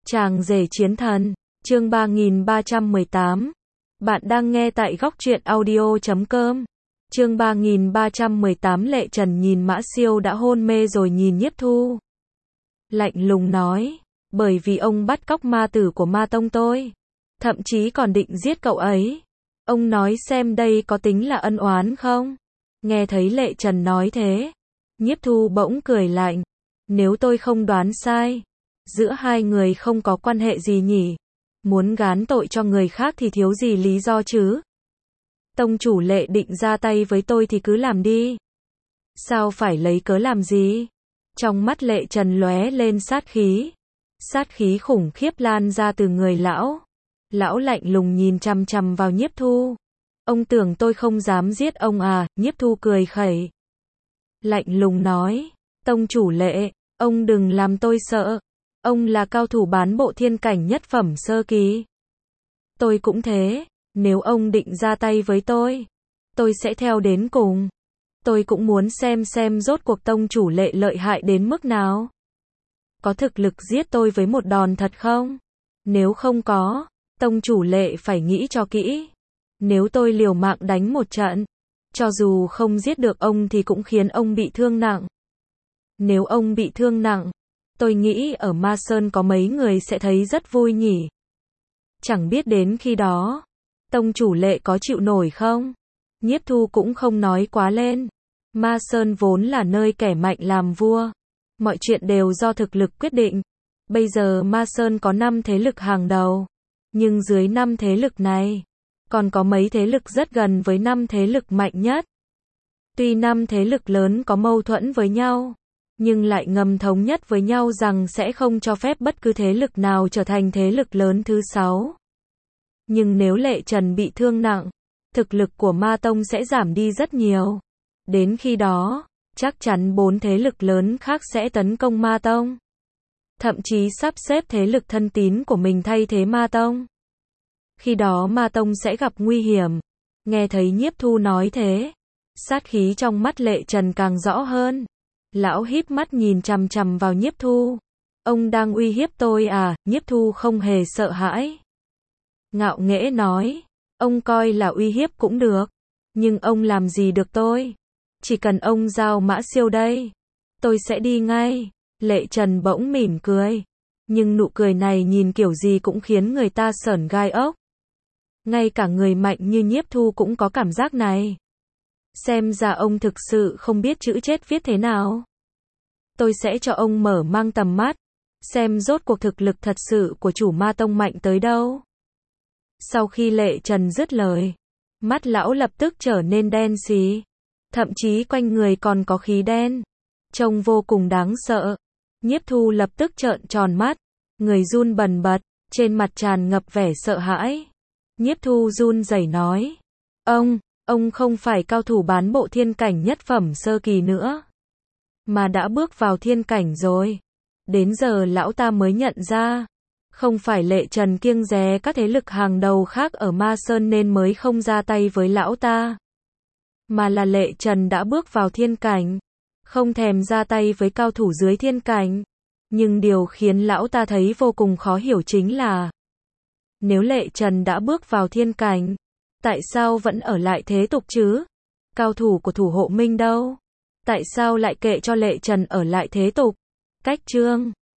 Chàng rể chiến thần, chương 3318. Bạn đang nghe tại góc truyện audio.com. Chương 3318. Lệ Trần nhìn Mã Siêu đã hôn mê rồi nhìn Nhiếp Thu. Lạnh lùng nói, bởi vì ông bắt cóc ma tử của ma tông tôi. Thậm chí còn định giết cậu ấy. Ông nói xem đây có tính là ân oán không? Nghe thấy Lệ Trần nói thế, Nhiếp Thu bỗng cười lạnh. Nếu tôi không đoán sai, giữa hai người không có quan hệ gì nhỉ? Muốn gán tội cho người khác thì thiếu gì lý do chứ? Tông chủ Lệ định ra tay với tôi thì cứ làm đi. Sao phải lấy cớ làm gì? Trong mắt Lệ Trần lóe lên sát khí. Sát khí khủng khiếp lan ra từ người lão. Lão lạnh lùng nhìn chằm chằm vào Nhiếp Thu. Ông tưởng tôi không dám giết ông à? Nhiếp Thu cười khẩy. Lạnh lùng nói, tông chủ Lệ, ông đừng làm tôi sợ. Ông là cao thủ bán bộ thiên cảnh nhất phẩm sơ kỳ. Tôi cũng thế, nếu ông định ra tay với tôi sẽ theo đến cùng. Tôi cũng muốn xem rốt cuộc tông chủ Lệ lợi hại đến mức nào. Có thực lực giết tôi với một đòn thật không? Nếu không có, tông chủ Lệ phải nghĩ cho kỹ. Nếu tôi liều mạng đánh một trận, cho dù không giết được ông thì cũng khiến ông bị thương nặng. Nếu ông bị thương nặng, tôi nghĩ ở Ma Sơn có mấy người sẽ thấy rất vui nhỉ. Chẳng biết đến khi đó, tông chủ Lệ có chịu nổi không? Nhiếp Thu cũng không nói quá lên. Ma Sơn vốn là nơi kẻ mạnh làm vua. Mọi chuyện đều do thực lực quyết định. Bây giờ Ma Sơn có 5 thế lực hàng đầu. Nhưng dưới 5 thế lực này, còn có mấy thế lực rất gần với 5 thế lực mạnh nhất. Tuy 5 thế lực lớn có mâu thuẫn với nhau, nhưng lại ngầm thống nhất với nhau rằng sẽ không cho phép bất cứ thế lực nào trở thành thế lực lớn thứ 6. Nhưng nếu Lệ Trần bị thương nặng, thực lực của Ma Tông sẽ giảm đi rất nhiều. Đến khi đó, chắc chắn 4 thế lực lớn khác sẽ tấn công Ma Tông. Thậm chí sắp xếp thế lực thân tín của mình thay thế Ma Tông. Khi đó Ma Tông sẽ gặp nguy hiểm. Nghe thấy Nhiếp Thu nói thế, sát khí trong mắt Lệ Trần càng rõ hơn. Lão híp mắt nhìn chằm chằm vào Nhiếp Thu. Ông đang uy hiếp tôi à? Nhiếp Thu không hề sợ hãi. Ngạo nghễ nói, ông coi là uy hiếp cũng được. Nhưng ông làm gì được tôi? Chỉ cần ông giao Mã Siêu đây, tôi sẽ đi ngay. Lệ Trần bỗng mỉm cười. Nhưng nụ cười này nhìn kiểu gì cũng khiến người ta sởn gai ốc. Ngay cả người mạnh như Nhiếp Thu cũng có cảm giác này. Xem ra ông thực sự không biết chữ chết viết thế nào. Tôi sẽ cho ông mở mang tầm mắt, xem rốt cuộc thực lực thật sự của chủ Ma Tông mạnh tới đâu. Sau khi Lệ Trần dứt lời, mắt lão lập tức trở nên đen xì. Thậm chí quanh người còn có khí đen. Trông vô cùng đáng sợ. Nhiếp Thu lập tức trợn tròn mắt. Người run bần bật, trên mặt tràn ngập vẻ sợ hãi. Nhiếp Thu run rẩy nói. Ông không phải cao thủ bán bộ thiên cảnh nhất phẩm sơ kỳ nữa. Mà đã bước vào thiên cảnh rồi. Đến giờ lão ta mới nhận ra. Không phải Lệ Trần kiêng dè các thế lực hàng đầu khác ở Ma Sơn nên mới không ra tay với lão ta. Mà là Lệ Trần đã bước vào thiên cảnh. Không thèm ra tay với cao thủ dưới thiên cảnh. Nhưng điều khiến lão ta thấy vô cùng khó hiểu chính là, nếu Lệ Trần đã bước vào thiên cảnh, tại sao vẫn ở lại thế tục chứ? Cao thủ của thủ hộ minh đâu? Tại sao lại kệ cho Lệ Trần ở lại thế tục? Cách chương